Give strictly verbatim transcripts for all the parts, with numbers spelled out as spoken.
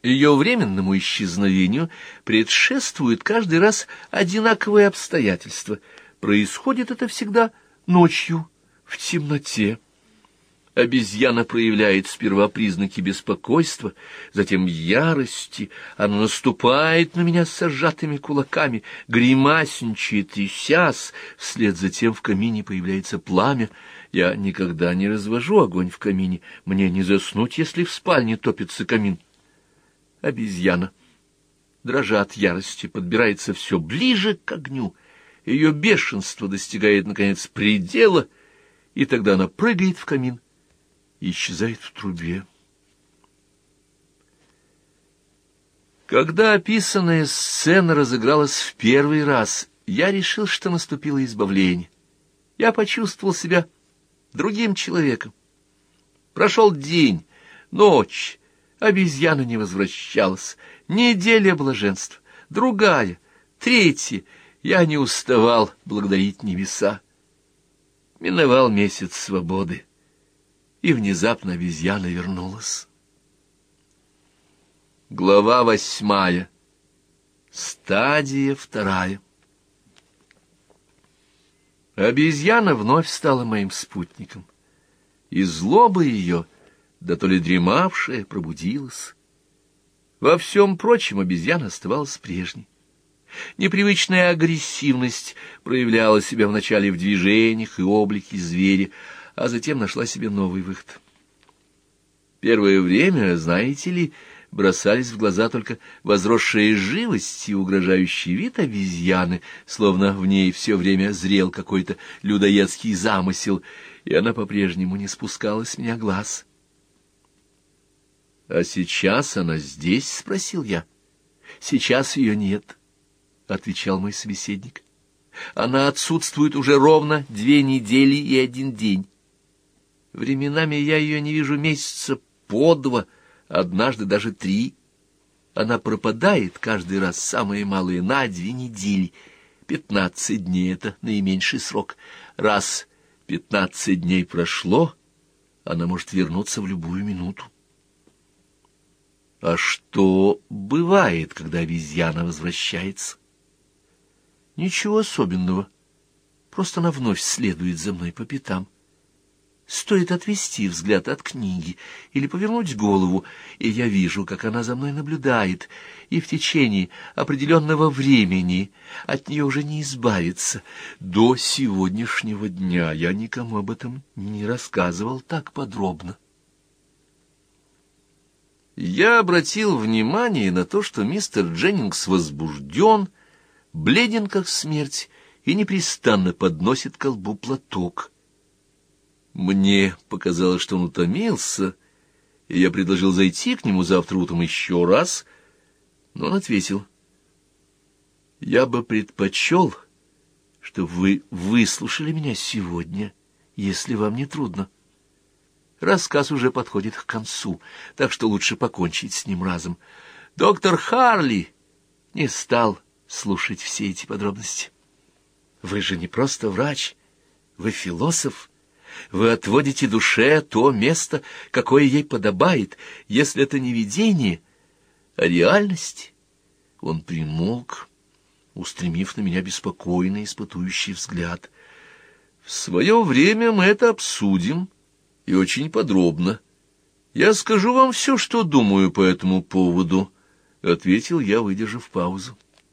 Ее временному исчезновению предшествует каждый раз одинаковые обстоятельства. Происходит это всегда ночью, в темноте. Обезьяна проявляет сперва признаки беспокойства, затем ярости. Она наступает на меня с сжатыми кулаками, гримасничает, трясясь. Вслед за тем в камине появляется пламя. Я никогда не развожу огонь в камине. Мне не заснуть, если в спальне топится камин. Обезьяна, дрожа от ярости, подбирается все ближе к огню. Ее бешенство достигает, наконец, предела, и тогда она прыгает в камин и исчезает в трубе. Когда описанная сцена разыгралась в первый раз, я решил, что наступило избавление. Я почувствовал себя другим человеком. Прошел день, ночь, обезьяна не возвращалась, неделя блаженства, другая, третья. Я не уставал благодарить небеса. Миновал месяц свободы, и внезапно обезьяна вернулась. Глава восьмая. Стадия вторая. Обезьяна вновь стала моим спутником, и злоба ее, да то ли дремавшая, пробудилась. Во всем прочем обезьяна оставалась прежней. Непривычная агрессивность проявляла себя вначале в движениях и облике зверя, а затем нашла себе новый выход. Первое время, знаете ли, бросались в глаза только возросшая живость и угрожающий вид обезьяны, словно в ней все время зрел какой-то людоедский замысел, и она по-прежнему не спускала с меня глаз. — А сейчас она здесь? — спросил я. — Сейчас ее нет, — отвечал мой собеседник. — Она отсутствует уже ровно две недели и один день. Временами я ее не вижу месяца по два, однажды даже три. Она пропадает каждый раз самые малые на две недели. Пятнадцать дней — это наименьший срок. Раз пятнадцать дней прошло, она может вернуться в любую минуту. А что бывает, когда обезьяна возвращается? Ничего особенного. Просто она вновь следует за мной по пятам. Стоит отвести взгляд от книги или повернуть голову, и я вижу, как она за мной наблюдает, и в течение определенного времени от нее уже не избавиться. До сегодняшнего дня я никому об этом не рассказывал так подробно. Я обратил внимание на то, что мистер Дженнингс возбужден, бледен как смерть и непрестанно подносит к колбу платок. Мне показалось, что он утомился, и я предложил зайти к нему завтра утром еще раз, но он ответил: «Я бы предпочел, чтобы вы выслушали меня сегодня, если вам не трудно. Рассказ уже подходит к концу, так что лучше покончить с ним разом. Доктор Харли не стал слушать все эти подробности. Вы же не просто врач, вы философ. Вы отводите душе то место, какое ей подобает, если это не видение, а реальность». Он примолк, устремив на меня беспокойный, испытующий взгляд. «В свое время мы это обсудим, и очень подробно. Я скажу вам все, что думаю по этому поводу», — ответил я, выдержав паузу.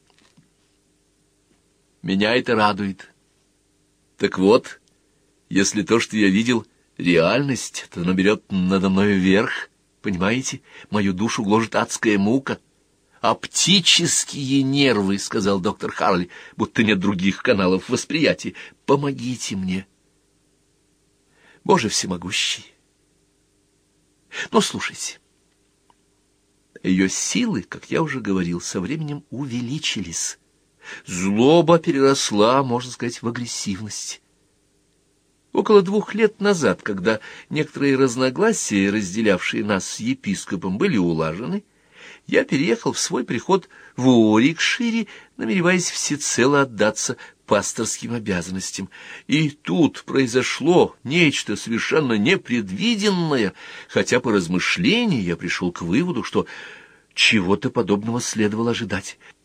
«Меня это радует. Так вот, если то, что я видел, реальность, то она берет надо мною верх, понимаете? Мою душу гложет адская мука». «Оптические нервы», — сказал доктор Харли, — «будто нет других каналов восприятия. Помогите мне, Боже всемогущий». Но слушайте. Ее силы, как я уже говорил, со временем увеличились. Злоба переросла, можно сказать, в агрессивность. Около двух лет назад, когда некоторые разногласия, разделявшие нас с епископом, были улажены, я переехал в свой приход в Уорикшире, намереваясь всецело отдаться пасторским обязанностям. И тут произошло нечто совершенно непредвиденное, хотя по размышлению я пришел к выводу, что Чего-то подобного следовало ожидать.